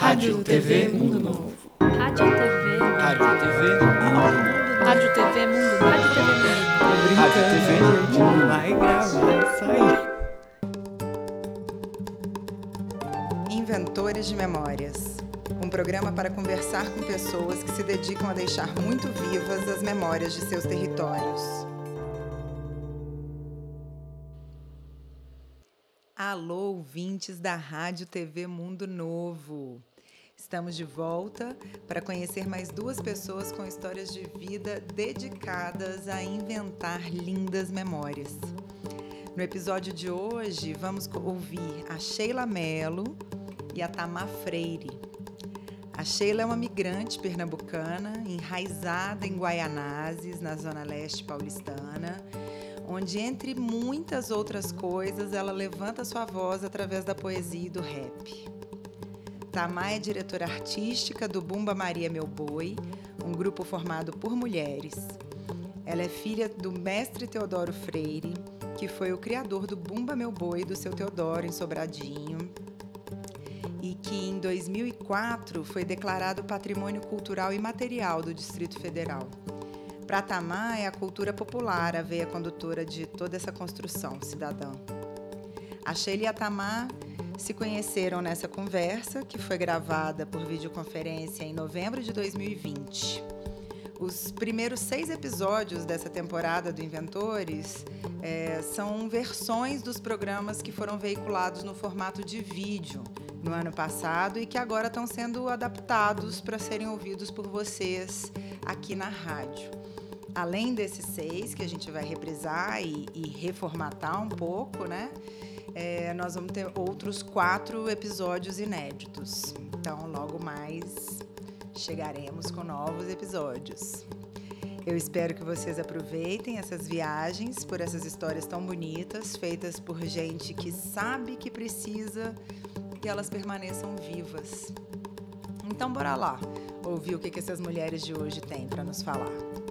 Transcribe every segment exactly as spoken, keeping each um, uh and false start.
Rádio T V Mundo Novo. Rádio T V. Rádio T V Mundo Novo. Rádio T V Mundo Novo. Rádio T V Mundo Novo. Rádio T V Mundo Novo. Vai gravar isso aí. Inventores de Memórias. Um programa para conversar com pessoas que se dedicam a deixar muito vivas as memórias de seus territórios. Alô, ouvintes da Rádio T V Mundo Novo. Estamos de volta para conhecer mais duas pessoas com histórias de vida dedicadas a inventar lindas memórias. No episódio de hoje, vamos ouvir a Sheila Mello e a Tamar Freire. A Sheila é uma migrante pernambucana, enraizada em Guaianazes, na zona leste paulistana, onde, entre muitas outras coisas, ela levanta sua voz através da poesia e do rap. Tamar é diretora artística do Bumba Maria Meu Boi, um grupo formado por mulheres. Ela é filha do mestre Teodoro Freire, que foi o criador do Bumba Meu Boi do seu Teodoro, em Sobradinho, e que em dois mil e quatro foi declarado Patrimônio Cultural Imaterial do Distrito Federal. Para Tamar, é a cultura popular a veia condutora de toda essa construção cidadã. A Sheila e a Tamar se conheceram nessa conversa, que foi gravada por videoconferência em novembro de dois mil e vinte. Os primeiros seis episódios dessa temporada do Inventores é, são versões dos programas que foram veiculados no formato de vídeo no ano passado e que agora estão sendo adaptados para serem ouvidos por vocês aqui na rádio. Além desses seis, que a gente vai reprisar e, e reformatar um pouco, né? É, nós vamos ter outros quatro episódios inéditos. Então, logo mais chegaremos com novos episódios. Eu espero que vocês aproveitem essas viagens por essas histórias tão bonitas, feitas por gente que sabe que precisa que elas permaneçam vivas. Então, bora lá ouvir o que, que essas mulheres de hoje têm para nos falar.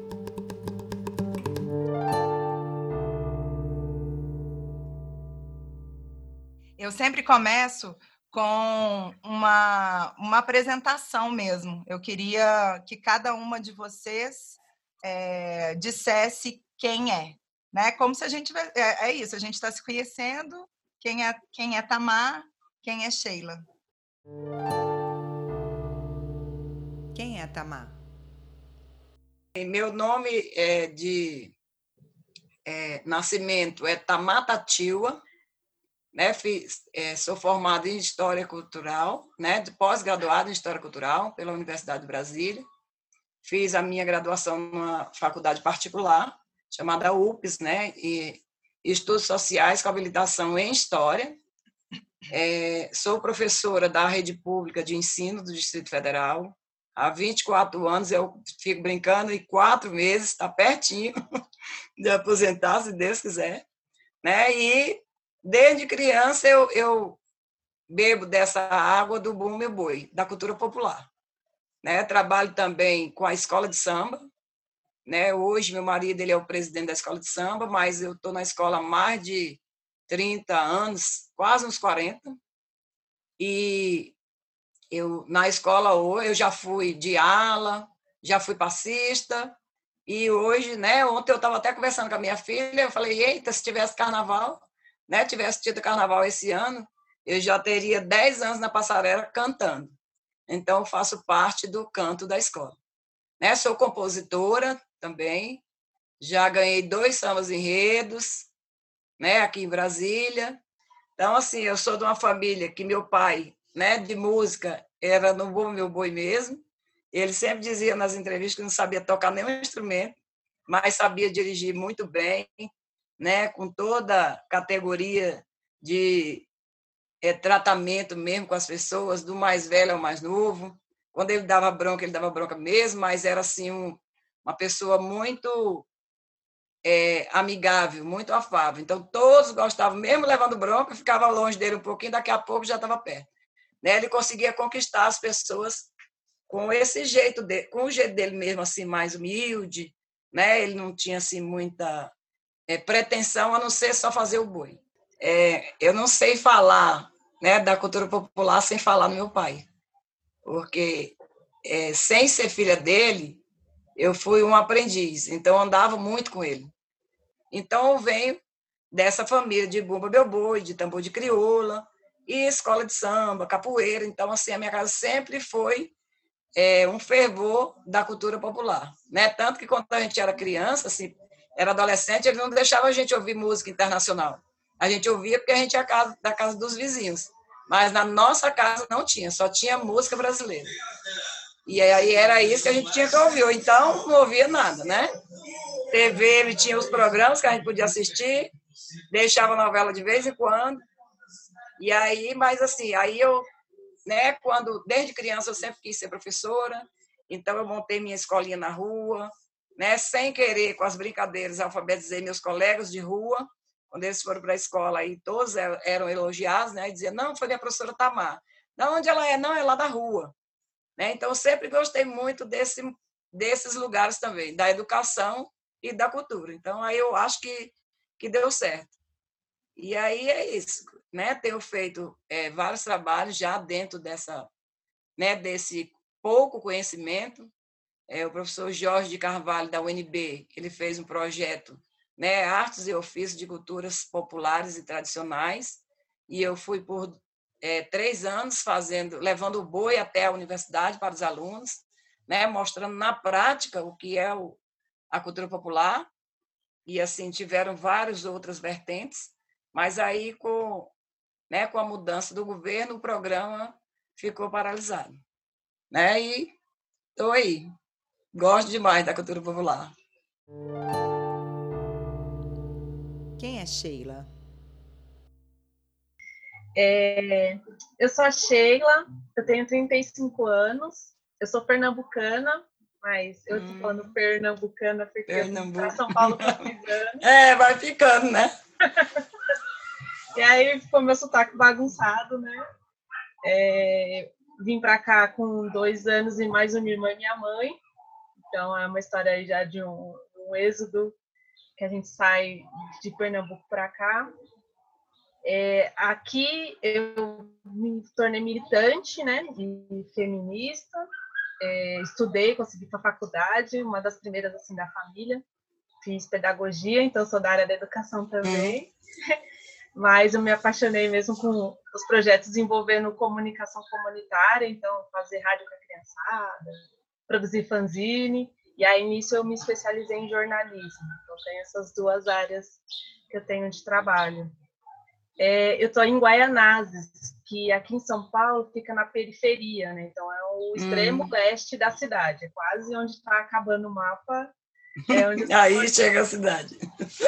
Eu sempre começo com uma, uma apresentação mesmo. Eu queria que cada uma de vocês é, dissesse quem é, né? Como se a gente... É, é isso, a gente está se conhecendo. Quem é, quem é Tamar, quem é Sheila? Quem é Tamar? Meu nome é de é, nascimento é Tamar Tatiwa. Né, fiz, é, sou formada em História Cultural, né, pós-graduada em História Cultural pela Universidade de Brasília. Fiz a minha graduação numa faculdade particular, chamada U P S, né, e Estudos Sociais com habilitação em História. É, sou professora da Rede Pública de Ensino do Distrito Federal. Há vinte e quatro anos, eu fico brincando, e quatro meses, está pertinho de aposentar, se Deus quiser. Né, e desde criança eu, eu bebo dessa água do Bumba Meu Boi, da cultura popular. Né? Trabalho também com a escola de samba. Né? Hoje meu marido ele é o presidente da escola de samba, mas eu estou na escola há mais de trinta anos, quase uns quarenta. E eu, na escola hoje eu já fui de ala, já fui passista. E hoje, né, ontem eu estava até conversando com a minha filha, eu falei, eita, se tivesse carnaval... Né, tivesse tido carnaval esse ano, eu já teria dez anos na passarela cantando. Então, faço parte do canto da escola. Né, sou compositora também, já ganhei dois sambas enredos, né, aqui em Brasília. Então, assim, eu sou de uma família que meu pai, né, de música, era no Bumba Meu Boi mesmo. Ele sempre dizia nas entrevistas que não sabia tocar nenhum instrumento, mas sabia dirigir muito bem, né, com toda a categoria de é, tratamento mesmo com as pessoas, do mais velho ao mais novo. Quando ele dava bronca, ele dava bronca mesmo, mas era assim, um, uma pessoa muito é, amigável, muito afável. Então, todos gostavam, mesmo levando bronca, ficava longe dele um pouquinho, daqui a pouco já estava perto. Né? Ele conseguia conquistar as pessoas com esse jeito dele, com o jeito dele mesmo, assim, mais humilde, né? Ele não tinha assim, muita... É, pretensão a não ser só fazer o boi. É, eu não sei falar, né, da cultura popular sem falar no meu pai. porque é, sem ser filha dele, eu fui um aprendiz, então andava muito com ele. Então eu venho dessa família de bumba meu boi, de tambor de crioula, e escola de samba, capoeira. Então, assim, a minha casa sempre foi é, um fervor da cultura popular, né? Tanto que quando a gente era criança, assim, era adolescente, ele não deixava a gente ouvir música internacional. A gente ouvia porque a gente ia casa, da casa dos vizinhos. Mas na nossa casa não tinha, só tinha música brasileira. E aí era isso que a gente tinha que ouvir, ou então não ouvia nada, né? T V, ele tinha os programas que a gente podia assistir, deixava a novela de vez em quando. E aí, mas assim, aí eu, né, quando, desde criança eu sempre quis ser professora, então eu montei minha escolinha na rua, né, sem querer, com as brincadeiras, alfabetizei meus colegas de rua, quando eles foram para a escola, aí todos eram elogiados, né, e diziam, não, foi minha professora Tamar. De onde ela é? Não, é lá da rua. Né? Então, eu sempre gostei muito desse, desses lugares também, da educação e da cultura. Então, aí eu acho que, que deu certo. E aí é isso, né? Tenho feito é, vários trabalhos já dentro dessa, né, desse pouco conhecimento. É, o professor Jorge de Carvalho, da U N B, ele fez um projeto, né, Artes e Ofícios de Culturas Populares e Tradicionais, e eu fui por é, três anos fazendo, levando o boi até a universidade para os alunos, né, mostrando na prática o que é o, a cultura popular, e assim tiveram várias outras vertentes. Mas aí, com, né, com a mudança do governo, o programa ficou paralisado. Né? E estou aí. Gosto demais da cultura popular. Quem é Sheila? É, eu sou a Sheila, eu tenho trinta e cinco anos, eu sou pernambucana, mas eu estou falando hum, pernambucana porque Pernambuco. Eu São Paulo por seis anos. É, vai ficando, né? E aí ficou meu sotaque bagunçado, né? É, vim para cá com dois anos e mais uma irmã e minha mãe. Então é uma história aí já de um, um êxodo que a gente sai de Pernambuco para cá. É, aqui eu me tornei militante, né? E feminista. É, estudei, consegui para a faculdade, uma das primeiras assim da família. Fiz pedagogia, então sou da área da educação também. Hum. Mas eu me apaixonei mesmo com os projetos envolvendo comunicação comunitária, então fazer rádio com a criançada, produzir fanzine, e aí nisso eu me especializei em jornalismo. Então tem essas duas áreas que eu tenho de trabalho. É, eu estou em Guaianazes, que aqui em São Paulo fica na periferia, né? Então é o extremo hum. leste da cidade, é quase onde está acabando o mapa. É onde aí chega a cidade.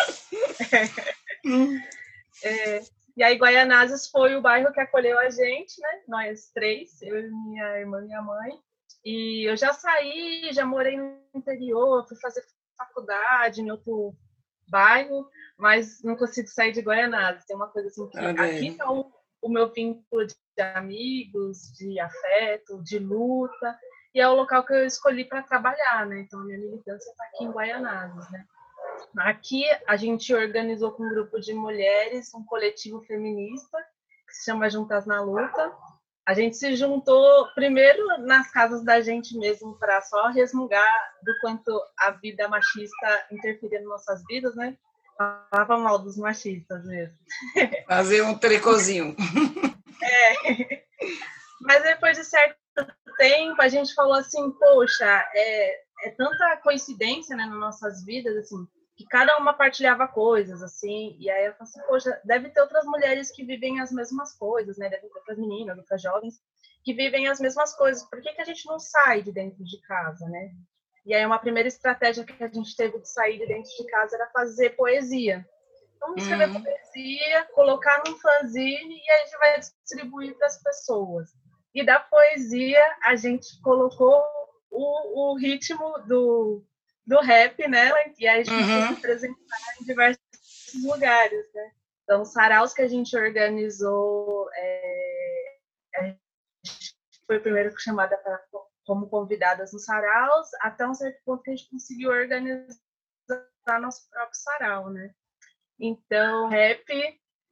É. hum. É, e aí Guaianazes foi o bairro que acolheu a gente, né? Nós três, eu, minha irmã e minha mãe. E eu já saí, já morei no interior, fui fazer faculdade em outro bairro, mas não consigo sair de Guaianazes. Tem uma coisa assim que okay. aqui está o, o meu vínculo de amigos, de afeto, de luta, e é o local que eu escolhi para trabalhar, né? Então a minha militância está aqui em Guaianazes, né? Aqui a gente organizou com um grupo de mulheres um coletivo feminista que se chama Juntas na Luta. A gente se juntou primeiro nas casas da gente mesmo para só resmungar do quanto a vida machista interferia nas nossas vidas, né? Falava mal dos machistas mesmo. Fazer um tricôzinho. É. Mas depois de certo tempo a gente falou assim, poxa, é, é tanta coincidência, né, nas nossas vidas, assim, que cada uma partilhava coisas, assim, e aí eu falei assim, poxa, deve ter outras mulheres que vivem as mesmas coisas, né, deve ter outras meninas, outras jovens, que vivem as mesmas coisas, por que que a gente não sai de dentro de casa, né? E aí uma primeira estratégia que a gente teve de sair de dentro de casa era fazer poesia. Então, escrever uhum. poesia, colocar num fanzine e aí a gente vai distribuir para as pessoas. E da poesia, a gente colocou o, o ritmo do... do rap nela, e aí a gente uhum. começou a se apresentar em diversos lugares, né? Então, os saraus que a gente organizou, é, a gente foi primeiro chamada pra, como convidadas nos saraus, até um certo ponto que a gente conseguiu organizar nosso próprio sarau, né? Então, rap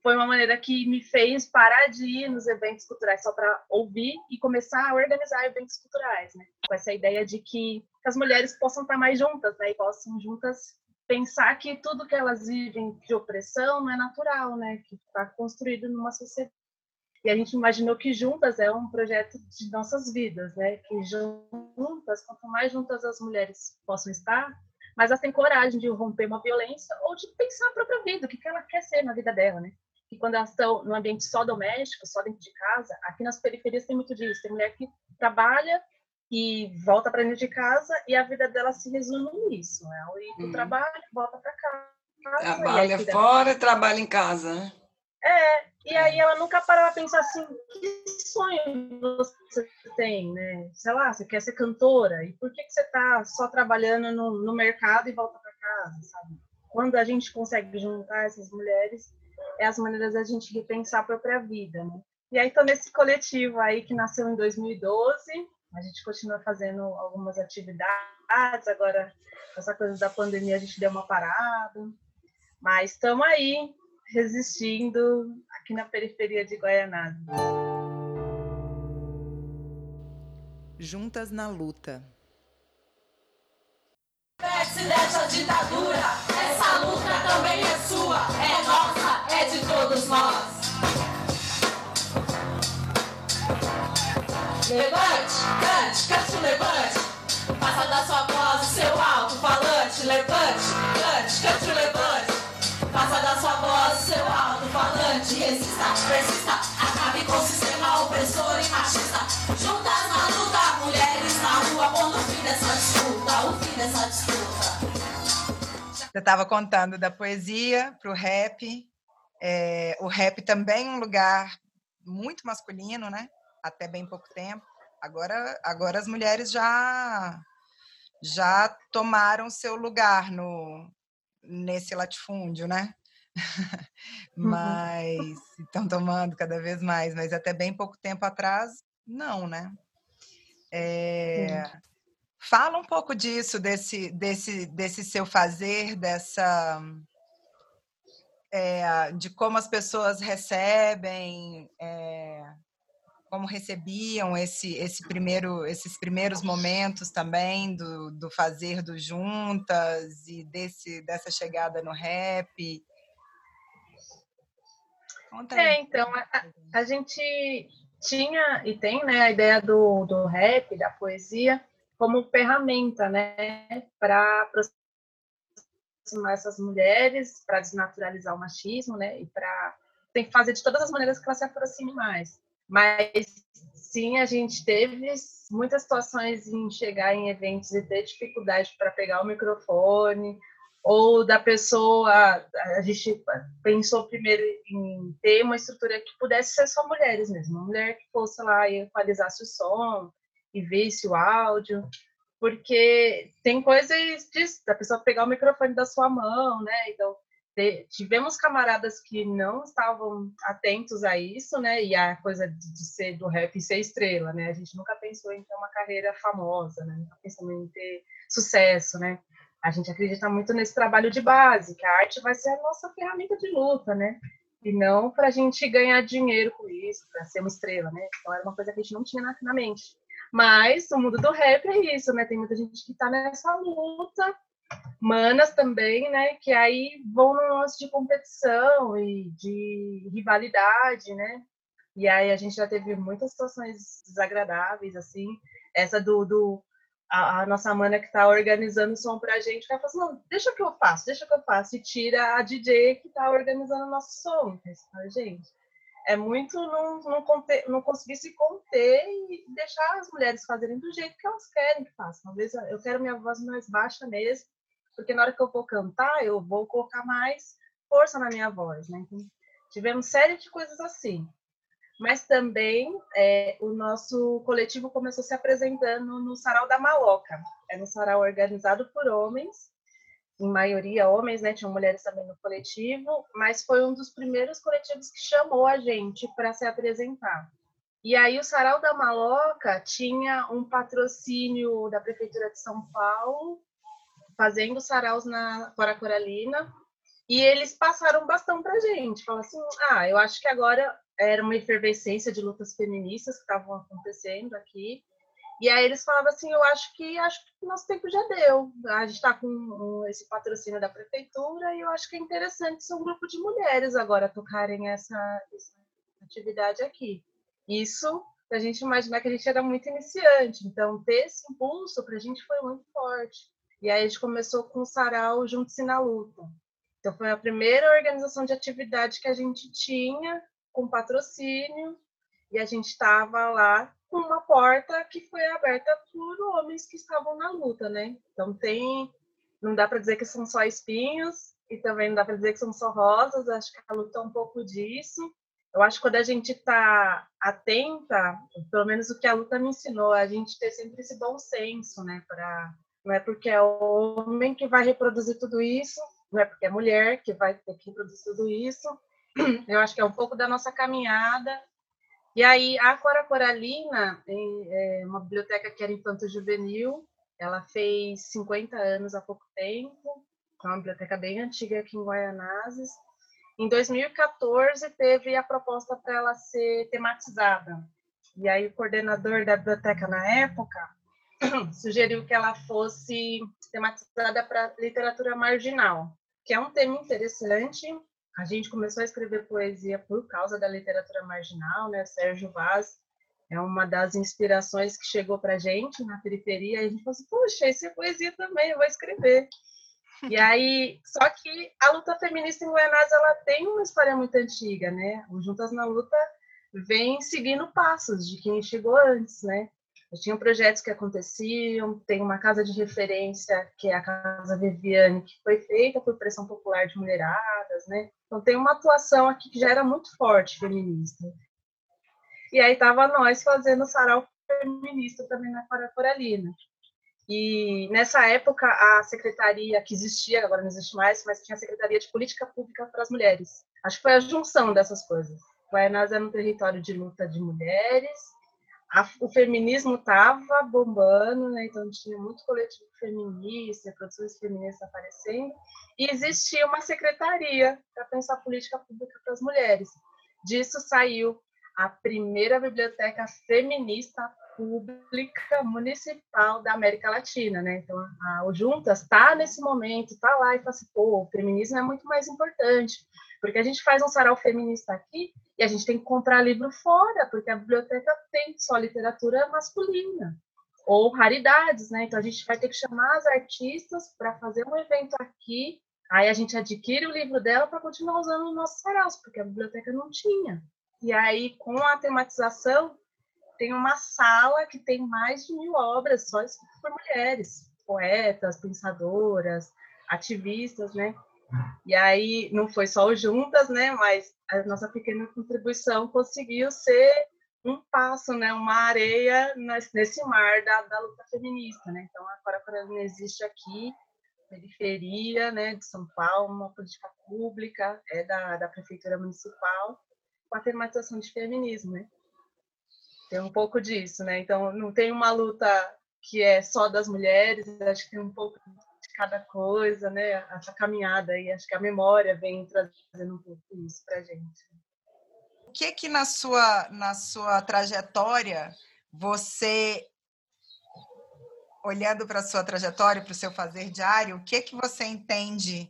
foi uma maneira que me fez parar de ir nos eventos culturais só para ouvir e começar a organizar eventos culturais, né? Com essa ideia de que as mulheres possam estar mais juntas, né? E possam juntas pensar que tudo que elas vivem de opressão não é natural, né? Que está construído numa sociedade. E a gente imaginou que juntas é um projeto de nossas vidas, né? Que juntas, quanto mais juntas as mulheres possam estar, mas elas têm coragem de romper uma violência ou de pensar a própria vida, o que ela quer ser na vida dela, né? Que quando elas estão no ambiente só doméstico, só dentro de casa, aqui nas periferias tem muito disso. Tem mulher que trabalha e volta para dentro de casa e a vida dela se resume nisso, né? Ela ir para o Uhum. trabalho, volta para casa. Trabalha fora e trabalha em casa, né? É, e aí ela nunca parou a pensar assim, que sonho você tem, né? Sei lá, você quer ser cantora, e por que, que você tá só trabalhando no, no mercado e volta para casa, sabe? Quando a gente consegue juntar essas mulheres, é as maneiras da gente repensar a própria vida, né? E aí tô nesse coletivo aí que nasceu em dois mil e doze, a gente continua fazendo algumas atividades, agora essa coisa da pandemia a gente deu uma parada, mas estamos aí, resistindo aqui na periferia de Guaianazes. Juntas na luta. Se dessa ditadura, essa luta também é sua, é nossa, é de todos nós. Levante, cante, cante, levante. Faça da sua voz o seu alto-falante. Levante, cante, cante, levante. Faça da sua voz o seu alto-falante. Resista, persista, acabe com o sistema opressor e machista. Juntas na luta, mulheres na rua, pondo o fim dessa disputa, o fim dessa disputa. Eu estava contando da poesia para o rap. É, o rap também é um lugar muito masculino, né? Até bem pouco tempo. Agora, agora as mulheres já, já tomaram seu lugar no, nesse latifúndio, né? Mas estão tomando cada vez mais. Mas até bem pouco tempo atrás, não, né? É, fala um pouco disso, desse, desse, desse seu fazer, dessa... É, de como as pessoas recebem... É, como recebiam esse, esse primeiro, esses primeiros momentos também do, do fazer do Juntas e desse, dessa chegada no rap. Conta aí. É, então, a, a gente tinha e tem, né, a ideia do, do rap, da poesia, como ferramenta, né, para aproximar essas mulheres, para desnaturalizar o machismo, né, e para fazer de todas as maneiras que elas se aproximem mais. Mas, sim, a gente teve muitas situações em chegar em eventos e ter dificuldade para pegar o microfone, ou da pessoa... A gente pensou primeiro em ter uma estrutura que pudesse ser só mulheres mesmo. Uma mulher que fosse lá e equalizasse o som e visse o áudio. Porque tem coisas disso, da pessoa pegar o microfone da sua mão, né? Então, tivemos camaradas que não estavam atentos a isso, né? E a coisa de ser do rap e ser estrela, né? A gente nunca pensou em ter uma carreira famosa, né? Nunca pensou em ter sucesso, né? A gente acredita muito nesse trabalho de base, que a arte vai ser a nossa ferramenta de luta, né? E não para a gente ganhar dinheiro com isso, para ser uma estrela, né? Então era uma coisa que a gente não tinha na, na mente. Mas o mundo do rap é isso, né? Tem muita gente que está nessa luta, manas também, né, que aí vão no lance de competição e de rivalidade, né, e aí a gente já teve muitas situações desagradáveis, assim, essa do, do a, a nossa mana que tá organizando o som pra gente, ela fala assim, não, deixa que eu faço, deixa que eu faço, e tira a D J que tá organizando o nosso som, então, gente, é muito não, não, conter, não conseguir se conter e deixar as mulheres fazerem do jeito que elas querem que façam. Às vezes eu quero minha voz mais baixa mesmo, porque na hora que eu vou cantar, eu vou colocar mais força na minha voz, né? Então, tivemos série de coisas assim. Mas também é, o nosso coletivo começou se apresentando no Sarau da Maloca. É um sarau organizado por homens, em maioria homens, né? Tinham mulheres também no coletivo, mas foi um dos primeiros coletivos que chamou a gente para se apresentar. E aí o Sarau da Maloca tinha um patrocínio da Prefeitura de São Paulo, fazendo saraus na Cora Coralina, E eles passaram um bastão para a gente, falaram assim, ah, eu acho que agora era uma efervescência de lutas feministas que estavam acontecendo aqui, e aí eles falavam assim, eu acho que acho que nosso tempo já deu, a gente está com um, esse patrocínio da prefeitura e eu acho que é interessante ser um grupo de mulheres agora tocarem essa, essa atividade aqui. Isso, a gente imaginar que a gente era muito iniciante, então ter esse impulso para a gente foi muito forte. E aí a gente começou com o Sarau Juntos na Luta. Então foi a primeira organização de atividade que a gente tinha com patrocínio e a gente estava lá com uma porta que foi aberta por homens que estavam na luta, né? Então tem, não dá para dizer que são só espinhos e também não dá para dizer que são só rosas. Acho que a luta é um pouco disso. Eu acho que quando a gente está atenta, pelo menos o que a luta me ensinou, a gente ter sempre esse bom senso, né? Para não é porque é o homem que vai reproduzir tudo isso, não é porque é mulher que vai ter que reproduzir tudo isso. Eu acho que é um pouco da nossa caminhada. E aí, a Cora Coralina, é uma biblioteca que era infanto-juvenil, ela fez cinquenta anos há pouco tempo, é uma biblioteca bem antiga aqui em Guaianazes. Em dois mil e quatorze, teve a proposta para ela ser tematizada. E aí, o coordenador da biblioteca na época sugeriu que ela fosse tematizada para literatura marginal, que é um tema interessante. A gente começou a escrever poesia por causa da literatura marginal, né? Sérgio Vaz é uma das inspirações que chegou para a gente na periferia. E a gente falou assim, poxa, isso é poesia também, eu vou escrever. E aí, só que a luta feminista em Guaianazes, ela tem uma história muito antiga, né? O Juntas na Luta vem seguindo passos de quem chegou antes, né? Tinham projetos que aconteciam, tem uma casa de referência, que é a Casa Viviane, que foi feita por pressão popular de mulheradas, né? Então tem uma atuação aqui que já era muito forte, feminista. E aí estava nós fazendo sarau feminista também na Cora Coralina. E nessa época a secretaria que existia, agora não existe mais, mas tinha a Secretaria de Política Pública para as Mulheres. Acho que foi a junção dessas coisas. Guaianazes era um território de luta de mulheres, A, o feminismo estava bombando, né? Então tinha muito coletivo feminista, produções feministas aparecendo, e existia uma secretaria para pensar política pública para as mulheres. Disso saiu a primeira biblioteca feminista pública municipal da América Latina, né? Então a, o Juntas está nesse momento, está lá e fala assim, pô, o feminismo é muito mais importante, porque a gente faz um sarau feminista aqui e a gente tem que comprar livro fora, porque a biblioteca tem só literatura masculina, ou raridades, né? Então a gente vai ter que chamar as artistas para fazer um evento aqui, aí a gente adquire o livro dela para continuar usando os nossos saraus, porque a biblioteca não tinha. E aí, com a tematização, tem uma sala que tem mais de mil obras só escritas por mulheres, poetas, pensadoras, ativistas, né? E aí, não foi só o Juntas, né? Mas a nossa pequena contribuição conseguiu ser um passo, né? Uma areia nesse mar da, da luta feminista, né? Então, a Cora Coralina existe aqui, periferia, né? De São Paulo, uma política pública, é da, da Prefeitura Municipal, com a tematização de feminismo, né? Tem um pouco disso, né? Então, não tem uma luta que é só das mulheres, acho que tem um pouco de cada coisa, né? Essa caminhada aí, acho que a memória vem trazendo um pouco isso para a gente. O que que na sua, na sua trajetória, você, olhando para a sua trajetória, para o seu fazer diário, o que que você entende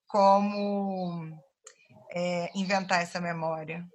como é, inventar essa memória?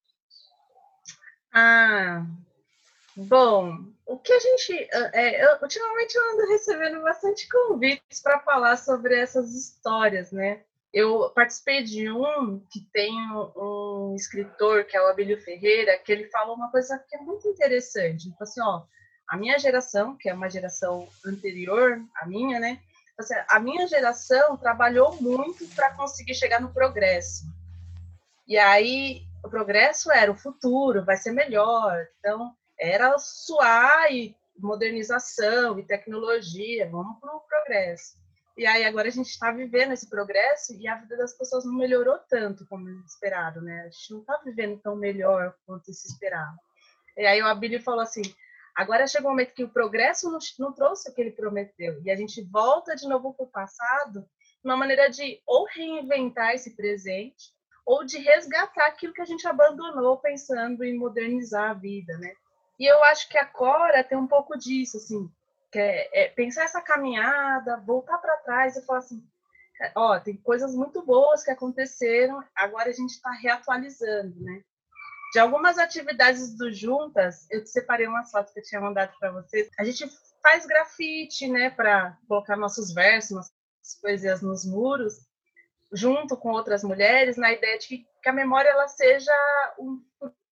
Ah, bom, o que a gente... É, eu, ultimamente eu ando recebendo bastante convites para falar sobre essas histórias, né? Eu participei de um que tem um, um escritor, que é o Abílio Ferreira, que ele falou uma coisa que é muito interessante. Ele falou assim, ó, a minha geração, que é uma geração anterior à minha, né? Assim, a minha geração trabalhou muito para conseguir chegar no progresso. E aí, o progresso era o futuro, vai ser melhor. Então, era suar e modernização e tecnologia, vamos para o progresso. E aí, agora a gente está vivendo esse progresso e a vida das pessoas não melhorou tanto como esperado, né? A gente não está vivendo tão melhor quanto se esperava. E aí, o Abílio falou assim, agora chegou um momento que o progresso não, não trouxe o que ele prometeu. E a gente volta de novo para o passado uma maneira de ou reinventar esse presente, ou de resgatar aquilo que a gente abandonou pensando em modernizar a vida, né? E eu acho que a Cora tem um pouco disso, assim, que é, é pensar essa caminhada, voltar para trás e falar assim, ó, tem coisas muito boas que aconteceram, agora a gente está reatualizando, né? De algumas atividades do Juntas, eu te separei umas fotos que eu tinha mandado para vocês. A gente faz grafite, né, para colocar nossos versos, nossas poesias nos muros, junto com outras mulheres, na ideia de que a memória ela seja um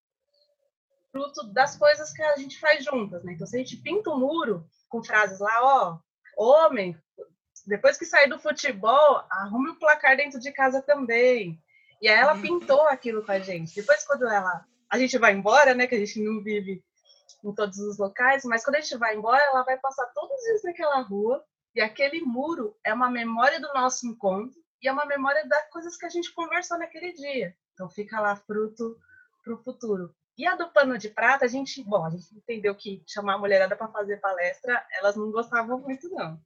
fruto das coisas que a gente faz juntas, né? Então, se a gente pinta um muro com frases lá, ó, homem, depois que sair do futebol, arrume o placar dentro de casa também. E aí ela pintou aquilo com a gente. Depois, quando ela, a gente vai embora, né, que a gente não vive em todos os locais, mas quando a gente vai embora, ela vai passar todos os dias naquela rua, e aquele muro é uma memória do nosso encontro, e é uma memória das coisas que a gente conversou naquele dia. Então, fica lá fruto para o futuro. E a do pano de prata, a gente, bom, a gente entendeu que chamar a mulherada para fazer palestra, elas não gostavam muito, não.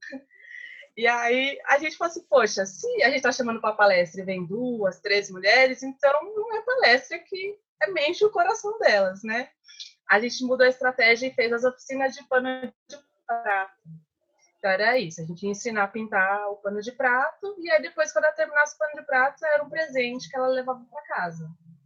E aí a gente falou assim, poxa, se a gente está chamando para palestra e vem duas, três mulheres, então não é palestra que mexe o coração delas, né? A gente mudou a estratégia e fez as oficinas de pano de prato. Então era isso, a gente ia ensinar a pintar o pano de prato, e aí depois, quando ela terminasse o pano de prato, era um presente que ela levava para casa.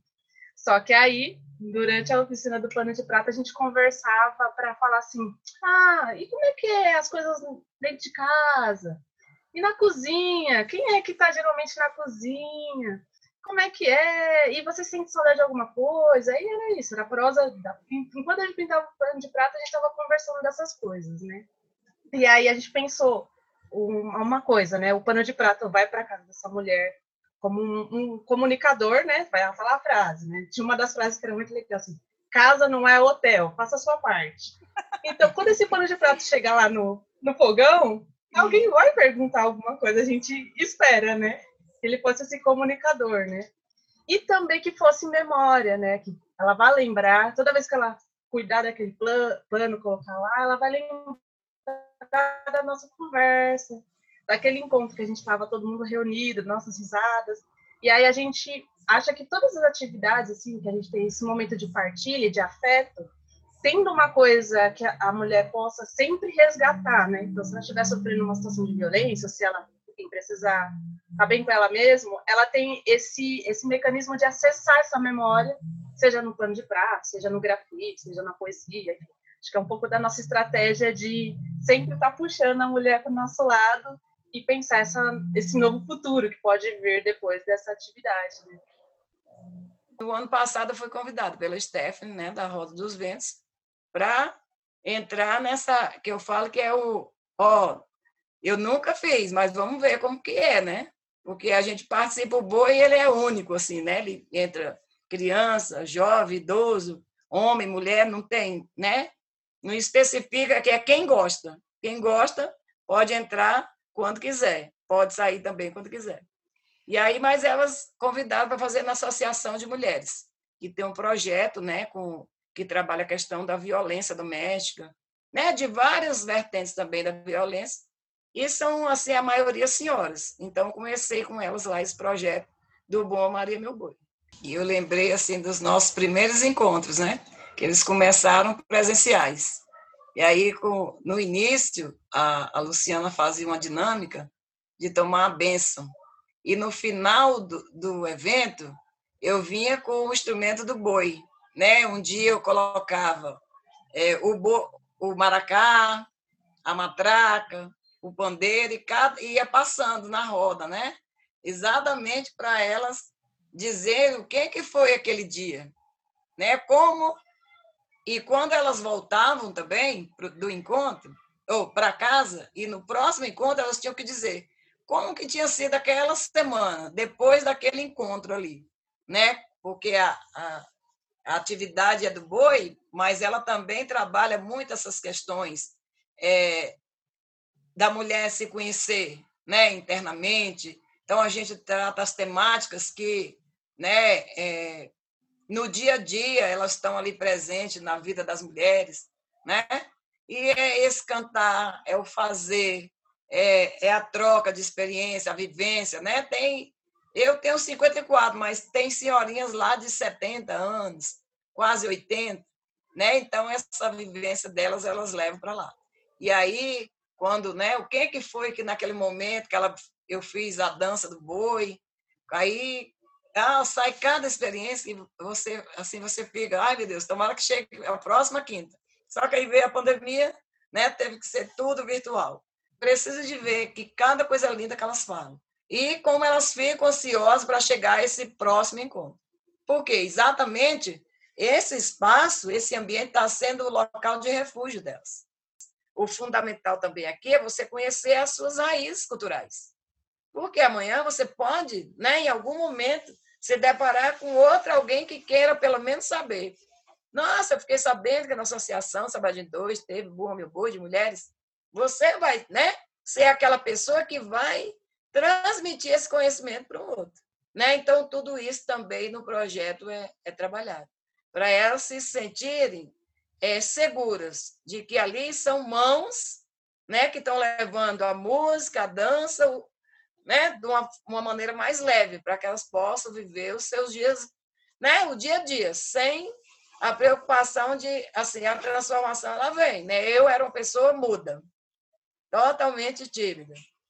Só que aí, durante a oficina do pano de prata, a gente conversava para falar assim, ah, e como é que é as coisas dentro de casa? E na cozinha? Quem é que está geralmente na cozinha? Como é que é? E você sente saudade de alguma coisa? Aí era isso, era a prosa. Da... Enquanto a gente pintava o pano de prata, a gente estava conversando dessas coisas, né? E aí a gente pensou uma coisa, né? O pano de prata vai para casa dessa mulher como um, um comunicador, né? Vai falar a frase, né? Tinha uma das frases que era muito legal, assim, casa não é hotel, faça a sua parte. Então, quando esse pano de prato chegar lá no, no fogão, alguém vai perguntar alguma coisa, a gente espera, né? Que ele fosse esse comunicador, né? E também que fosse memória, né? Que ela vai lembrar, toda vez que ela cuidar daquele plano, plano colocar lá, ela vai lembrar da nossa conversa, daquele encontro que a gente estava todo mundo reunido, nossas risadas. E aí a gente acha que todas as atividades, assim, que a gente tem esse momento de partilha, de afeto, tendo uma coisa que a mulher possa sempre resgatar, né? Então, se ela estiver sofrendo uma situação de violência, ou se ela enfim, precisar estar bem com ela mesma, ela tem esse, esse mecanismo de acessar essa memória, seja no pano de prato, seja no grafite, seja na poesia. Acho que é um pouco da nossa estratégia de sempre estar puxando a mulher para o nosso lado e pensar essa, esse novo futuro que pode vir depois dessa atividade, né? No ano passado, eu fui convidada pela Stephanie, né, da Roda dos Ventos, para entrar nessa, que eu falo que é o, ó, eu nunca fiz, mas vamos ver como que é, né? Porque a gente participa, o boi, ele é único, assim, né? Ele entra criança, jovem, idoso, homem, mulher, não tem, né? Não especifica que é quem gosta. Quem gosta pode entrar quando quiser, pode sair também quando quiser. E aí, mas elas convidaram para fazer na Associação de Mulheres, que tem um projeto, né, com, que trabalha a questão da violência doméstica, né, de várias vertentes também da violência, e são, assim, a maioria senhoras. Então, comecei com elas lá esse projeto do Bom Maria Meu Boi. E eu lembrei, assim, dos nossos primeiros encontros, né, que eles começaram presenciais. E aí, com, no início, a, a Luciana fazia uma dinâmica de tomar a bênção. E no final do, do evento, eu vinha com o instrumento do boi, né? Um dia eu colocava é, o, bo, o maracá, a matraca, o pandeiro, e cada, ia passando na roda, né? Exatamente para elas dizerem o que, que foi aquele dia, né? Como, e quando elas voltavam também do encontro, ou para casa, e no próximo encontro elas tinham que dizer como que tinha sido aquela semana, depois daquele encontro ali, né? Porque a, a, a atividade é do boi, mas ela também trabalha muito essas questões é, da mulher se conhecer, né, internamente. Então, a gente trata as temáticas que, né, é, no dia a dia, elas estão ali presentes na vida das mulheres, né? E é esse cantar, é o fazer, é, é a troca de experiência, a vivência, né? Tem, eu tenho cinquenta e quatro, mas tem senhorinhas lá de setenta anos, quase oitenta, né? Então, essa vivência delas, elas levam para lá. E aí, quando, né? O que que foi que naquele momento que ela, eu fiz a dança do boi, aí ah, sai cada experiência e você, assim, você fica, ai, meu Deus, tomara que chegue a próxima quinta. Só que aí veio a pandemia, né? Teve que ser tudo virtual. Preciso de ver que cada coisa linda que elas falam. E como elas ficam ansiosas para chegar a esse próximo encontro. Porque exatamente esse espaço, esse ambiente está sendo o local de refúgio delas. O fundamental também aqui é você conhecer as suas raízes culturais. Porque amanhã você pode, né, em algum momento, se deparar com outro alguém que queira pelo menos saber. Nossa, eu fiquei sabendo que na Associação Sabadinho dois teve Burra Meu Boi de mulheres. Você vai, né, ser aquela pessoa que vai transmitir esse conhecimento para o outro. Né? Então, tudo isso também no projeto é, é trabalhado, para elas se sentirem é, seguras de que ali são mãos, né, que estão levando a música, a dança, o, né, de uma, uma maneira mais leve, para que elas possam viver os seus dias, né, o dia a dia, sem a preocupação de, assim, a transformação ela vem, né? Eu era uma pessoa muda, totalmente tímida,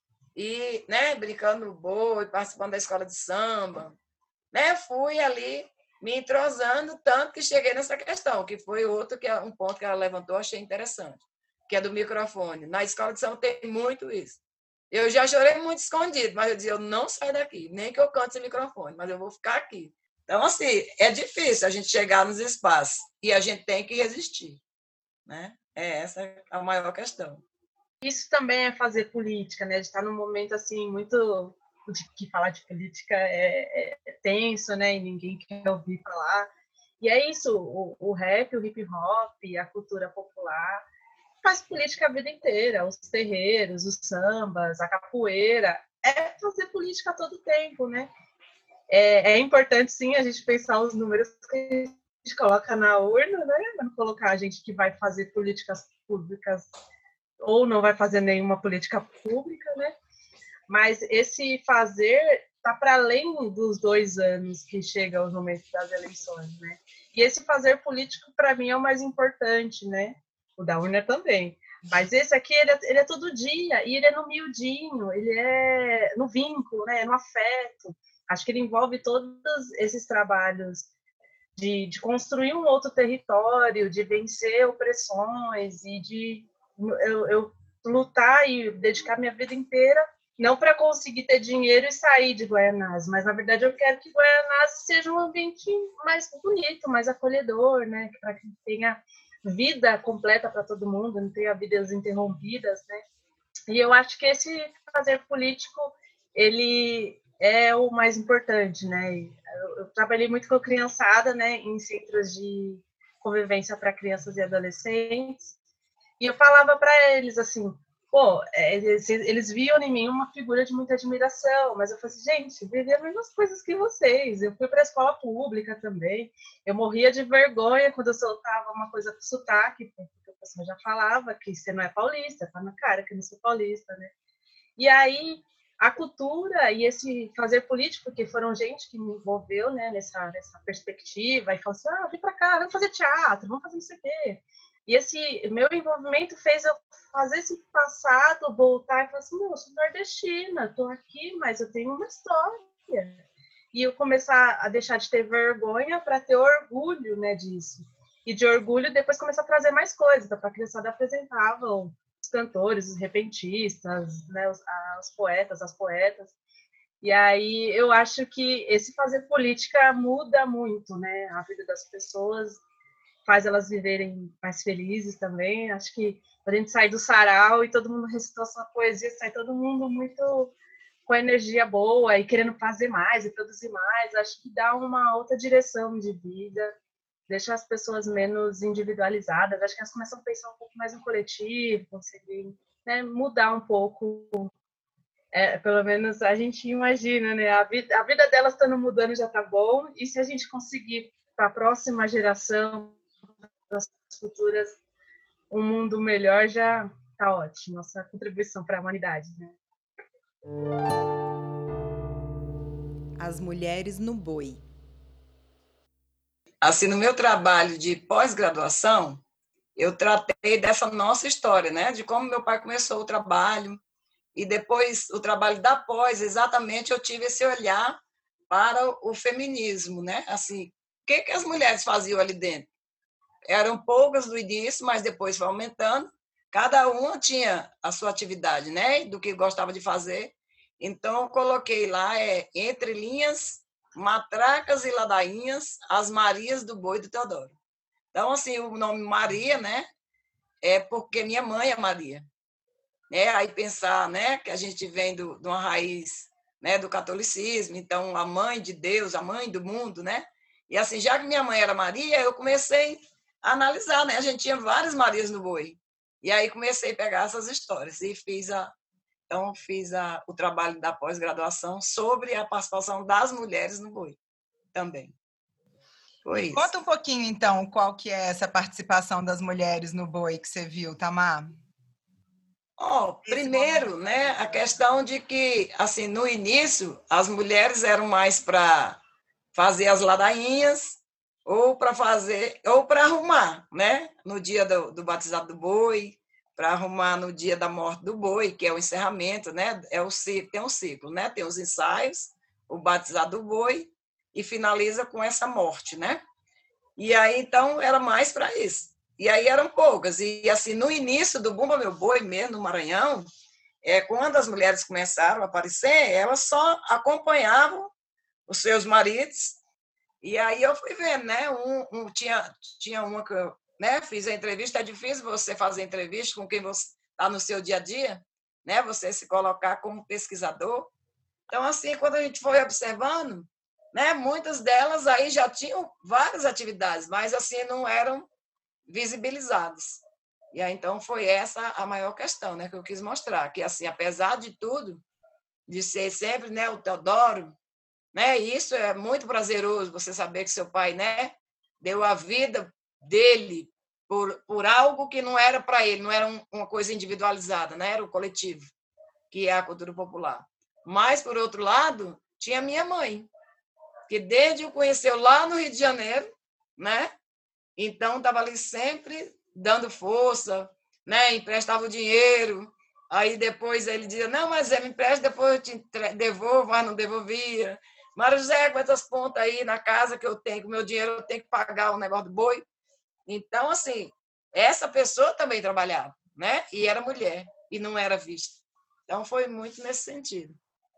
e, né, brincando no boi, participando da escola de samba, né, fui ali me entrosando, tanto que cheguei nessa questão, que foi outro, que é um ponto que ela levantou, achei interessante, que é do microfone. Na escola de samba tem muito isso. Eu já chorei muito escondido, mas eu dizia, eu não saio daqui, nem que eu cante sem microfone, mas eu vou ficar aqui. Então, assim, é difícil a gente chegar nos espaços e a gente tem que resistir, né? É essa a maior questão. Isso também é fazer política, né? De estar num momento, assim, muito... De que falar de política é, é, é tenso, né? E ninguém quer ouvir falar. E é isso, o, o rap, o hip hop, a cultura popular faz política a vida inteira, os terreiros, os sambas, a capoeira, é fazer política a todo tempo, né? É, é importante, sim, a gente pensar os números que a gente coloca na urna, né? Não colocar a gente que vai fazer políticas públicas ou não vai fazer nenhuma política pública, né? Mas esse fazer está para além dos dois anos que chega aos momentos das eleições, né? E esse fazer político, para mim, é o mais importante, né? O da urna também. Mas esse aqui, ele é, ele é todo dia, e ele é no miudinho, ele é no vínculo, né? É no afeto. Acho que ele envolve todos esses trabalhos de, de construir um outro território, de vencer opressões e de eu, eu lutar e dedicar minha vida inteira, não para conseguir ter dinheiro e sair de Guaianazes, mas, na verdade, eu quero que Guaianazes seja um ambiente mais bonito, mais acolhedor, né? Para que tenha vida completa para todo mundo, não tenha vidas interrompidas, né? E eu acho que esse fazer político, ele é o mais importante, né? Eu, eu trabalhei muito com a criançada, né? Em centros de convivência para crianças e adolescentes, e eu falava para eles assim, pô, eles, eles viam em mim uma figura de muita admiração, mas eu falei assim, gente, vivi as mesmas coisas que vocês, eu fui para a escola pública também, eu morria de vergonha quando eu soltava uma coisa com sotaque, porque a pessoa já falava que você não é paulista, tá na cara que eu não sou paulista, né? E aí, a cultura e esse fazer político, porque foram gente que me envolveu, né, nessa, nessa perspectiva, e falou assim, ah, vem para cá, vamos fazer teatro, vamos fazer isso aqui. E esse meu envolvimento fez eu fazer esse passado, voltar e falar assim, não, eu sou nordestina, estou aqui, mas eu tenho uma história. E eu começar a deixar de ter vergonha para ter orgulho, né, disso. E de orgulho, depois começar a trazer mais coisas. Então, a criançada apresentava os cantores, os repentistas, né, os, os poetas, as poetas. E aí eu acho que esse fazer política muda muito, né, a vida das pessoas, faz elas viverem mais felizes também. Acho que a gente sai do sarau e todo mundo recitou sua poesia, sai todo mundo muito com energia boa e querendo fazer mais e produzir mais. Acho que dá uma outra direção de vida, deixa as pessoas menos individualizadas. Acho que elas começam a pensar um pouco mais no coletivo, conseguir, né, mudar um pouco. É, pelo menos a gente imagina, né? A vida, a vida delas estando mudando já tá bom. E se a gente conseguir para a próxima geração, das futuras, um mundo melhor, já, tá ótimo, nossa contribuição para a humanidade, né? As mulheres no boi. Assim, no meu trabalho de pós-graduação, eu tratei dessa nossa história, né? De como meu pai começou o trabalho e depois o trabalho da pós, exatamente eu tive esse olhar para o feminismo, né? Assim, o que que as mulheres faziam ali dentro? Eram poucas no início, mas depois foi aumentando. Cada uma tinha a sua atividade, né? Do que gostava de fazer. Então, eu coloquei lá, é, entre linhas, matracas e ladainhas, as Marias do Boi do Teodoro. Então, assim, o nome Maria, né? É porque minha mãe é Maria. Né? Aí pensar, né? Que a gente vem do, de uma raiz, né? Do catolicismo, então a mãe de Deus, a mãe do mundo, né? E assim, já que minha mãe era Maria, eu comecei a analisar, né? A gente tinha várias Marias no boi. E aí comecei a pegar essas histórias e fiz a então fiz a, o trabalho da pós-graduação sobre a participação das mulheres no boi também. Foi Me isso. conta um pouquinho, então, qual que é essa participação das mulheres no boi que você viu, Tamar? Oh, primeiro, né, a questão de que, assim, no início, as mulheres eram mais para fazer as ladainhas ou para fazer, ou para arrumar, né, no dia do, do batizado do boi, para arrumar no dia da morte do boi, que é o encerramento, né, é o, tem um ciclo, né, tem os ensaios, o batizado do boi, e finaliza com essa morte, né? E aí, então, era mais para isso. E aí eram poucas. E, assim, no início do Bumba Meu Boi, mesmo, no Maranhão, é, quando as mulheres começaram a aparecer, elas só acompanhavam os seus maridos. E aí eu fui vendo, né? Um, um, tinha, tinha uma que eu, né, fiz a entrevista. É difícil você fazer entrevista com quem você está no seu dia a dia, né? Você se colocar como pesquisador. Então, assim, quando a gente foi observando, né, muitas delas aí já tinham várias atividades, mas assim não eram visibilizadas. E aí, então, foi essa a maior questão, né, que eu quis mostrar, que, assim, apesar de tudo, de ser sempre, né, o Teodoro, né, isso é muito prazeroso, você saber que seu pai, né, deu a vida dele por, por algo que não era para ele, não era um, uma coisa individualizada, né, era o coletivo, que é a cultura popular. Mas, por outro lado, tinha minha mãe, que desde o conheceu lá no Rio de Janeiro, né? Então, estava ali sempre dando força, né? Emprestava o dinheiro, aí depois ele dizia, não, mas é, me empresta, depois eu te devolvo, mas não devolvia. Mário José, quantas pontas aí na casa que eu tenho, com o meu dinheiro eu tenho que pagar o negócio do boi. Então, assim, essa pessoa também trabalhava, né? E era mulher, e não era vista. Então, foi muito nesse sentido.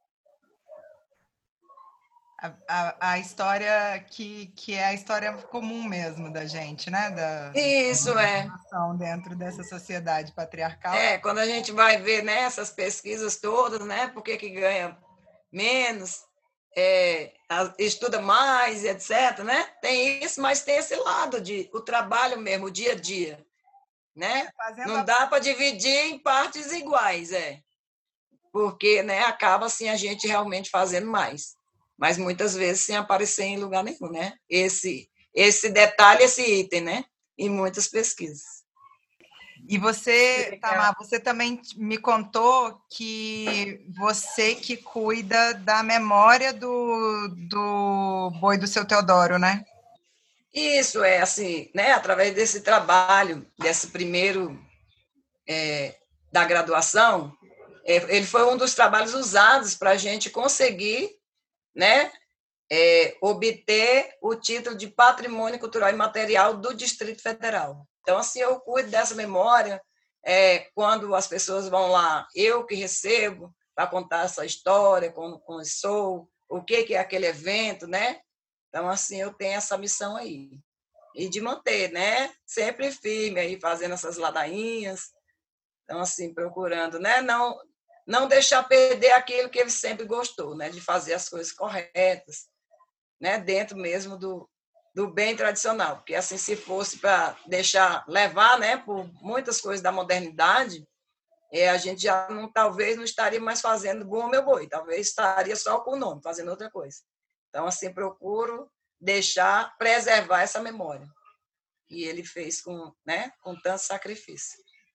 A, a, a história que, que é a história comum mesmo da gente, né? Da, Isso, da é. dentro dessa sociedade patriarcal. É, quando a gente vai ver, né, essas pesquisas todas, né, por que que ganha menos, é, estuda mais, etc, né? Tem isso, mas tem esse lado de o trabalho mesmo, o dia a dia, né? Fazendo Não a... dá para dividir em partes iguais, é. Porque, né, acaba assim a gente realmente fazendo mais. Mas muitas vezes sem aparecer em lugar nenhum, né? Esse esse detalhe, esse item, né? Em muitas pesquisas. E você, Tamar, você também me contou que você que cuida da memória do, do boi do seu Teodoro, né? Isso é assim, né? Através desse trabalho, desse primeiro é, da graduação, é, ele foi um dos trabalhos usados para a gente conseguir, né? É, obter o título de Patrimônio Cultural Imaterial do Distrito Federal. Então, assim, eu cuido dessa memória. É, quando as pessoas vão lá, eu que recebo para contar essa história, como começou, o que, que é aquele evento, né? Então, assim, eu tenho essa missão aí. E de manter, né? Sempre firme aí, fazendo essas ladainhas. Então, assim, procurando, né? Não, não deixar perder aquilo que ele sempre gostou, né? De fazer as coisas corretas, né? Dentro mesmo do, do bem tradicional. Porque, assim, se fosse para deixar levar, né? Por muitas coisas da modernidade, é, a gente já não, talvez não estaria mais fazendo Bumba Meu Boi, talvez estaria só com o nome, fazendo outra coisa. Então, assim, procuro deixar, preservar essa memória. E ele fez com, né, com tanto sacrifício.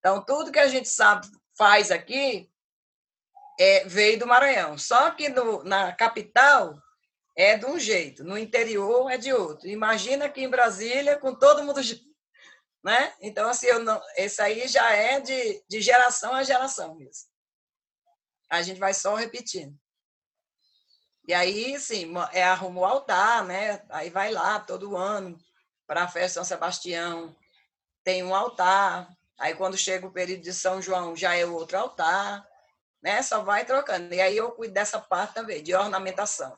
Então, tudo que a gente sabe, faz aqui, é, veio do Maranhão. Só que no, na capital é de um jeito, no interior é de outro. Imagina aqui em Brasília, com todo mundo, né? Então, assim, eu não, esse aí já é de, de geração a geração mesmo. A gente vai só repetindo. E aí, sim, é, arruma o altar, né? Aí vai lá todo ano para a festa de São Sebastião, tem um altar. Aí, quando chega o período de São João, já é outro altar, né? Só vai trocando. E aí eu cuido dessa parte também, de ornamentação.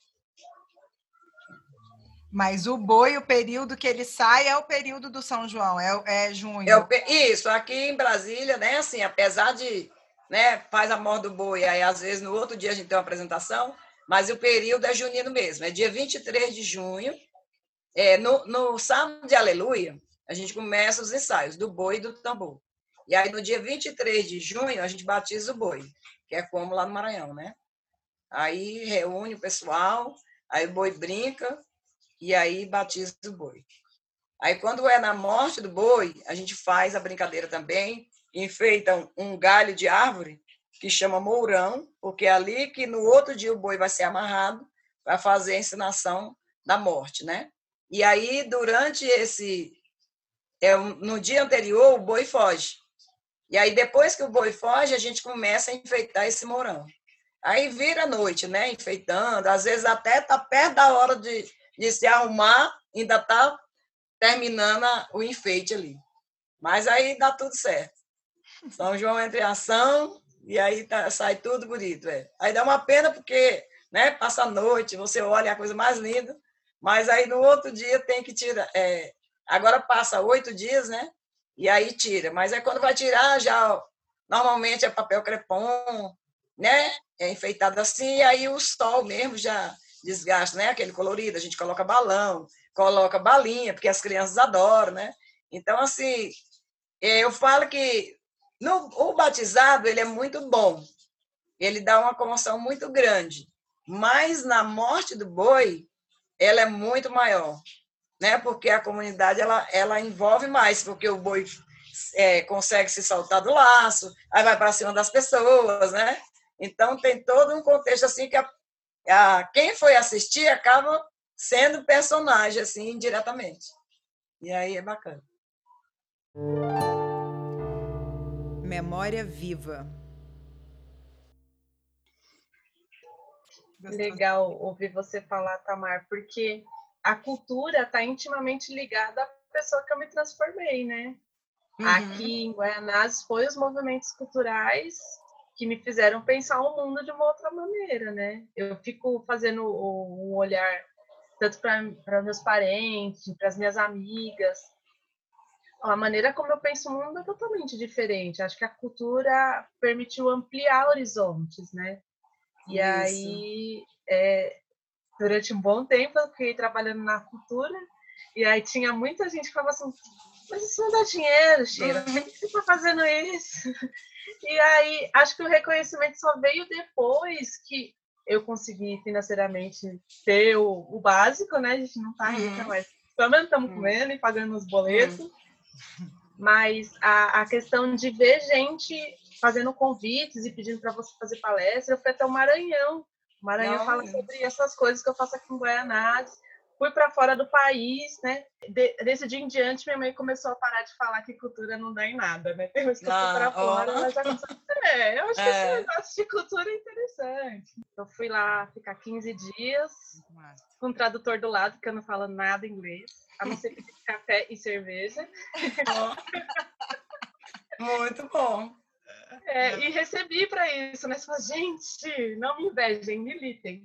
Mas o boi, o período que ele sai é o período do São João, é, é junho. É o, isso, aqui em Brasília, né? Assim, apesar de, né, faz a morte do boi, aí às vezes no outro dia a gente tem uma apresentação, mas o período é junino mesmo, é dia vinte e três de junho. É, no, no sábado de Aleluia, a gente começa os ensaios do boi e do tambor. E aí, no dia vinte e três de junho, a gente batiza o boi, que é como lá no Maranhão, né? Aí reúne o pessoal, aí o boi brinca, e aí batiza o boi. Aí, quando é na morte do boi, a gente faz a brincadeira também, enfeita um galho de árvore, que chama mourão, porque é ali que no outro dia o boi vai ser amarrado para fazer a encenação da morte, né? E aí, durante esse... É, no dia anterior, o boi foge. E aí, depois que o boi foge, a gente começa a enfeitar esse mourão. Aí vira a noite, né? Enfeitando. Às vezes até está perto da hora de, de se arrumar, ainda está terminando o enfeite ali. Mas aí dá tudo certo. São João entra em ação e aí tá, sai tudo bonito. É. Aí dá uma pena porque, né, passa a noite, você olha a coisa mais linda, mas aí no outro dia tem que tirar. É, agora passa oito dias, né? E aí tira. Mas é quando vai tirar, já normalmente é papel crepom, né? É enfeitado assim, e aí o sol mesmo já desgasta, né? Aquele colorido, a gente coloca balão, coloca balinha, porque as crianças adoram, né? Então, assim, eu falo que no, o batizado ele é muito bom, ele dá uma comoção muito grande, mas na morte do boi, ela é muito maior, né? Porque a comunidade ela, ela envolve mais, porque o boi é, consegue se soltar do laço, aí vai para cima das pessoas, né? Então, tem todo um contexto assim que a, a, quem foi assistir acaba sendo personagem, assim, indiretamente. E aí é bacana. Memória viva. Legal ouvir você falar, Tamar, porque a cultura está intimamente ligada à pessoa que eu me transformei, né? Uhum. Aqui em Guaianazes foi os movimentos culturais que me fizeram pensar o mundo de uma outra maneira, né? Eu fico fazendo um olhar tanto para meus parentes, para as minhas amigas. A maneira como eu penso o mundo é totalmente diferente. Acho que a cultura permitiu ampliar horizontes, né? E Isso. aí, é, durante um bom tempo, eu fiquei trabalhando na cultura, e aí tinha muita gente que falava assim, mas isso não dá dinheiro, Sheila, por que você está fazendo isso? E aí, acho que o reconhecimento só veio depois que eu consegui financeiramente ter o, o básico, né? A gente não está rica, mas pelo menos estamos comendo e pagando os boletos. Mas a, a questão de ver gente fazendo convites e pedindo para você fazer palestra, eu fui até o Maranhão. O Maranhão não, fala sobre essas coisas que eu faço aqui em Guaianazes. Fui para fora do país, né? De, desse dia em diante, minha mãe começou a parar de falar que cultura não dá em nada, né? Depois que eu fui para fora, ela já começou a dizer, é, eu acho é. que esse negócio de cultura é interessante. Eu fui lá ficar quinze dias, com um tradutor do lado, que eu não falo nada inglês, a não ser pedir café e cerveja. Muito bom. É, e recebi para isso, né? Você fala, gente, não me invejem, militem.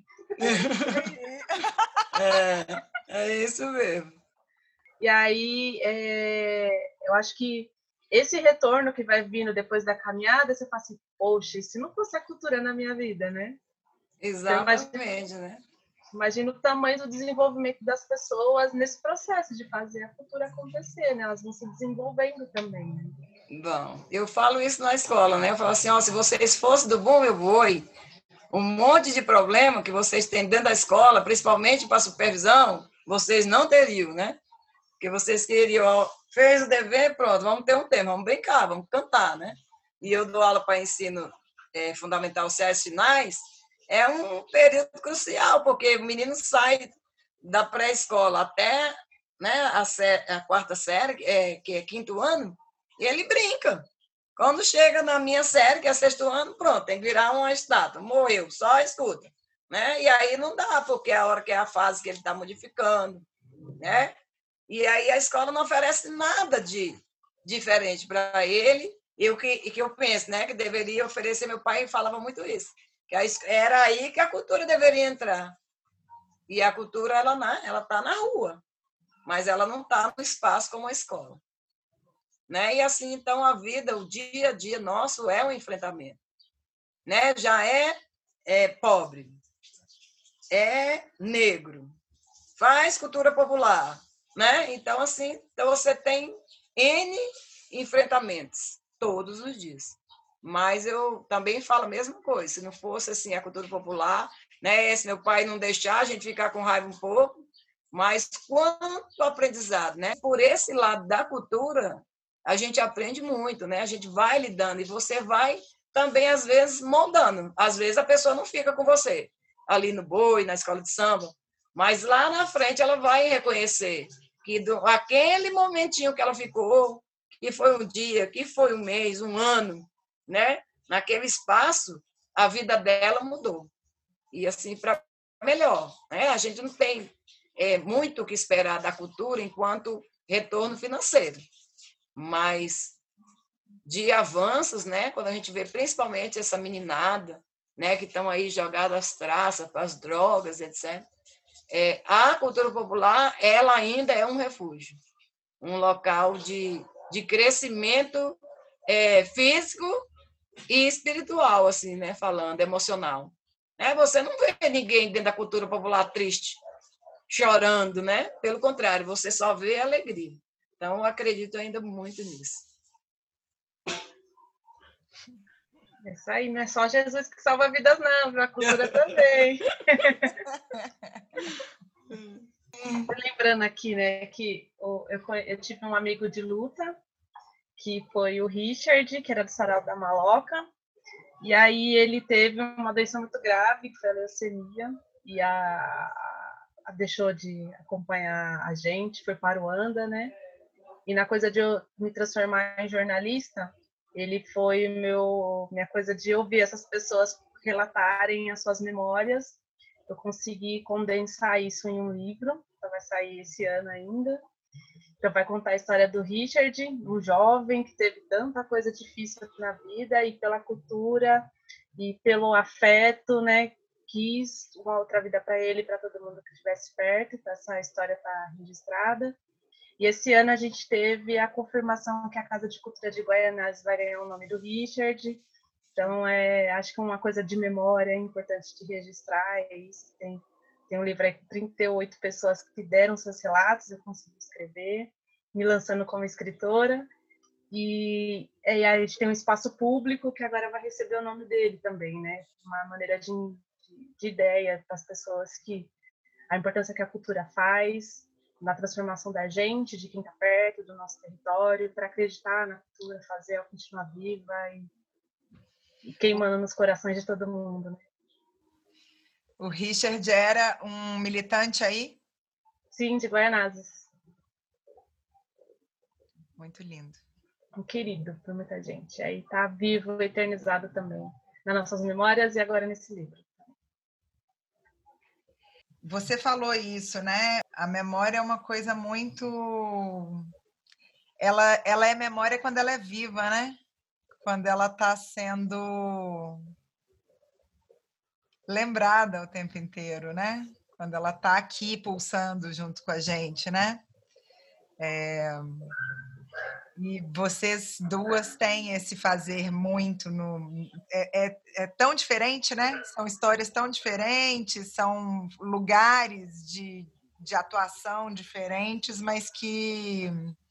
É, é isso mesmo. E aí, é, eu acho que esse retorno que vai vindo depois da caminhada, você fala assim, poxa, e se não fosse a cultura na minha vida, né? Exatamente, então, imagina, né? Imagina o tamanho do desenvolvimento das pessoas nesse processo de fazer a cultura acontecer, né? Elas vão se desenvolvendo também, né? Bom, eu falo isso na escola, né? Eu falo assim, ó, se vocês fossem do bom meu boi, um monte de problema que vocês têm dentro da escola, principalmente para a supervisão, vocês não teriam, né? que vocês queriam, ó, fez o dever, pronto, vamos ter um tema, vamos brincar, vamos cantar, né? E eu dou aula para ensino é, fundamental Ciais Finais, é um período crucial, porque o menino sai da pré-escola até, né, a, sé- a quarta série, é, que é quinto ano, e ele brinca. Quando chega na minha série, que é sexto ano, pronto, tem que virar uma estátua, morreu, só escuta. Né? E aí não dá, porque é a hora que é a fase que ele está modificando. Né? E aí a escola não oferece nada de diferente para ele, e o que, e que eu penso, né, que deveria oferecer, meu pai falava muito isso, que a, era aí que a cultura deveria entrar. E a cultura, ela ela está na rua, mas ela não está no espaço como a escola. Né? E assim, então, a vida, o dia a dia nosso é um enfrentamento. Né? Já é, é pobre, é negro, faz cultura popular. Né? Então, assim, então você tem N enfrentamentos todos os dias. Mas eu também falo a mesma coisa. Se não fosse assim a cultura popular, né, se meu pai não deixar a gente ficar com raiva um pouco, mas quanto aprendizado, né? Por esse lado da cultura, a gente aprende muito, né? A gente vai lidando e você vai também, às vezes, moldando. Às vezes a pessoa não fica com você ali no boi, na escola de samba, mas lá na frente ela vai reconhecer que do, aquele momentinho que ela ficou, que foi um dia, que foi um mês, um ano, né? Naquele espaço, a vida dela mudou. E assim, para melhor. Né? A gente não tem é, muito o que esperar da cultura enquanto retorno financeiro. Mas de avanços, né? Quando a gente vê principalmente essa meninada, né? Que estão aí jogadas às traças, para as drogas, etcétera. É, a cultura popular, ela ainda é um refúgio, um local de, de crescimento é, físico e espiritual, assim, né? Falando, emocional. É, você não vê ninguém dentro da cultura popular triste, chorando, né? Pelo contrário, você só vê alegria. Então, eu acredito ainda muito nisso. É isso aí, não é só Jesus que salva vidas, não, a cultura também. Lembrando aqui, né, que eu, eu tive um amigo de luta, que foi o Richard, que era do Sarau da Maloca, e aí ele teve uma doença muito grave, que foi a leucemia, e a, a deixou de acompanhar a gente, foi para o Anda, né? E na coisa de eu me transformar em jornalista, ele foi meu minha coisa de ouvir essas pessoas relatarem as suas memórias. Eu consegui condensar isso em um livro, então vai sair esse ano ainda. Então vai contar a história do Richard, um jovem que teve tanta coisa difícil na vida e pela cultura e pelo afeto, né, quis uma outra vida para ele, para todo mundo que estivesse perto. Então essa história está registrada. E esse ano a gente teve a confirmação que a Casa de Cultura de Guaianazes vai ganhar o nome do Richard. Então, é, acho que uma coisa de memória é importante de registrar. É isso. Tem, tem um livro aí com trinta e oito pessoas que deram seus relatos, eu consegui escrever, me lançando como escritora. E, e a gente tem um espaço público que agora vai receber o nome dele também, né? Uma maneira de, de, de ideia para as pessoas que a importância que a cultura faz na transformação da gente, de quem está perto do nosso território, para acreditar na cultura, fazer ela continuar viva e, e queimando nos corações de todo mundo. Né? O Richard era um militante aí? Sim, de Guaianazes. Muito lindo. Um querido para muita gente. Aí está vivo, eternizado também nas nossas memórias e agora nesse livro. Você falou isso, né? A memória é uma coisa muito... Ela, ela é memória quando ela é viva, né? Quando ela está sendo lembrada o tempo inteiro, né? Quando ela está aqui pulsando junto com a gente, né? É... E vocês duas têm esse fazer muito no... É, é, é tão diferente, né? São histórias tão diferentes, são lugares de, de atuação diferentes, mas que,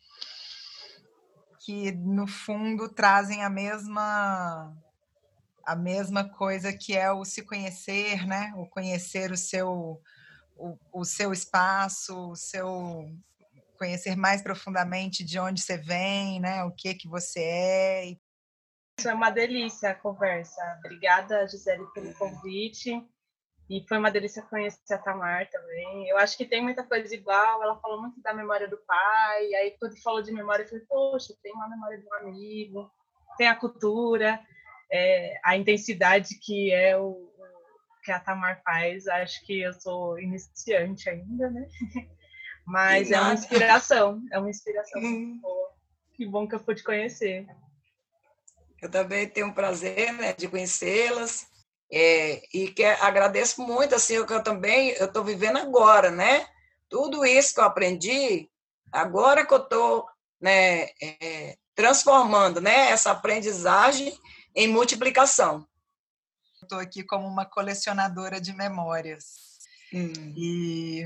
que, no fundo, trazem a mesma, a mesma coisa que é o se conhecer, né? O conhecer o seu, o, o seu espaço, o seu... conhecer mais profundamente de onde você vem, né? O que que você é. Isso é uma delícia a conversa. Obrigada, Gisele, pelo convite. E foi uma delícia conhecer a Tamar também. Eu acho que tem muita coisa igual. Ela falou muito da memória do pai. E aí, quando falou de memória, eu falei, poxa, tem uma memória de um amigo, tem a cultura, é, a intensidade que é o, o que a Tamar faz. Acho que eu sou iniciante ainda, né? Mas é uma inspiração. É uma inspiração muito boa. Que bom que eu pude conhecer. Eu também tenho um prazer, né, de conhecê-las. É, e que agradeço muito, assim, o que eu também eu estou vivendo agora, né? Tudo isso que eu aprendi, agora que eu estou, né, é, transformando, né, essa aprendizagem em multiplicação. Estou aqui como uma colecionadora de memórias. Hum. E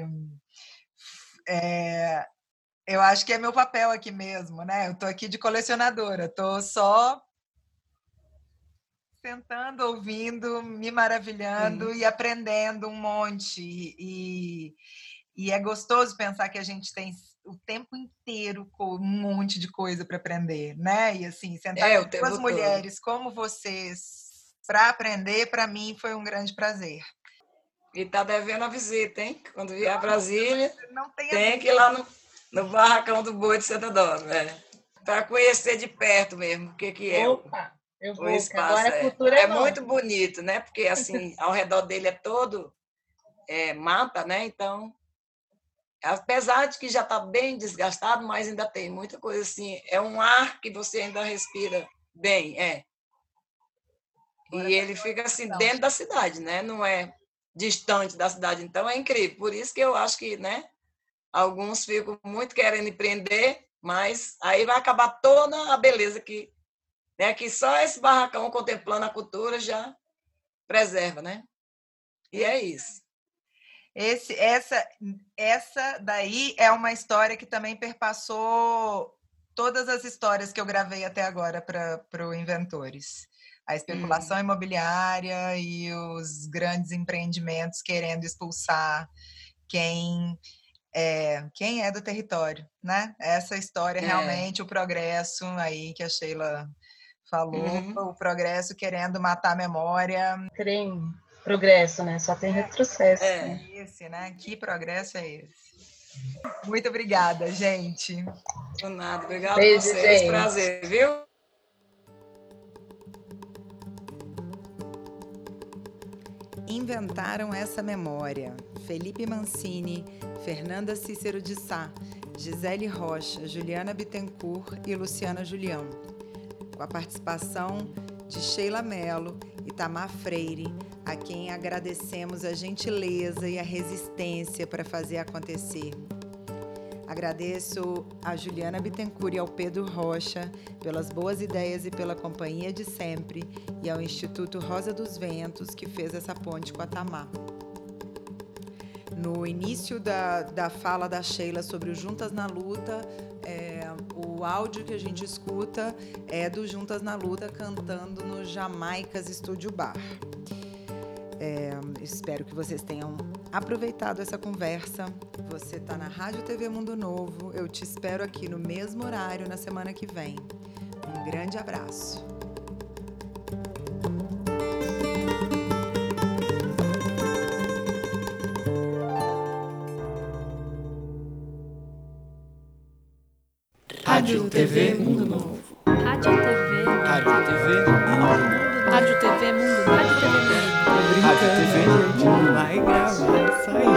é, eu acho que é meu papel aqui mesmo, né? Eu estou aqui de colecionadora, estou só sentando, ouvindo, me maravilhando Sim. e aprendendo um monte. E, e é gostoso pensar que a gente tem o tempo inteiro com um monte de coisa para aprender, né? E assim, sentar É, com o tempo duas todo. mulheres como vocês para aprender, para mim foi um grande prazer. E tá devendo a visita, hein? Quando vier a Brasília, Não tem, tem que ir lá no, no Barracão do Boi de Santa Dora, né? Para conhecer de perto mesmo o que, que é o, Opa, eu o vou, que espaço. agora a É, cultura é é nova. muito bonito, né? Porque assim, ao redor dele é todo é, mata, né? Então, apesar de que já está bem desgastado, mas ainda tem muita coisa assim. É um ar que você ainda respira bem, é. E ele fica assim dentro da cidade, né? Não é distante da cidade. Então é incrível. Por isso que eu acho que, né? Alguns ficam muito querendo empreender, mas aí vai acabar toda a beleza que, né? Que só esse barracão contemplando a cultura já preserva, né? E é isso. Esse, essa, essa daí é uma história que também perpassou todas as histórias que eu gravei até agora para o Inventores. A especulação hum. imobiliária e os grandes empreendimentos querendo expulsar quem é, quem é do território, né? Essa história, é. realmente, o progresso aí que a Sheila falou, uhum. o progresso querendo matar a memória. Tem progresso, né? Só tem é, retrocesso. É né? esse, né? Que progresso é esse? Muito obrigada, gente. Por nada, obrigada Beijo, a vocês. gente. Prazer, viu? Inventaram essa memória. Felipe Mancini, Fernanda Cícero de Sá, Gisele Rocha, Juliana Bittencourt e Luciana Julião. Com a participação de Sheila Mello e Tamar Freire, a quem agradecemos a gentileza e a resistência para fazer acontecer. Agradeço a Juliana Bittencourt e ao Pedro Rocha pelas boas ideias e pela companhia de sempre, e ao Instituto Rosa dos Ventos, que fez essa ponte com a Tamar. No início da, da fala da Sheila sobre o Juntas na Luta, é, o áudio que a gente escuta é do Juntas na Luta cantando no Jamaicas Studio Bar. É, espero que vocês tenham aproveitado essa conversa. Você está na Rádio T V Mundo Novo. Eu te espero aqui no mesmo horário na semana que vem. Um grande abraço. Rádio T V Mundo Novo. Rádio T V. Rádio T V Mundo Novo. Rádio T V Mundo Novo. Rádio T V Mundo Novo. Rádio T V, gente, não vai gravar isso aí.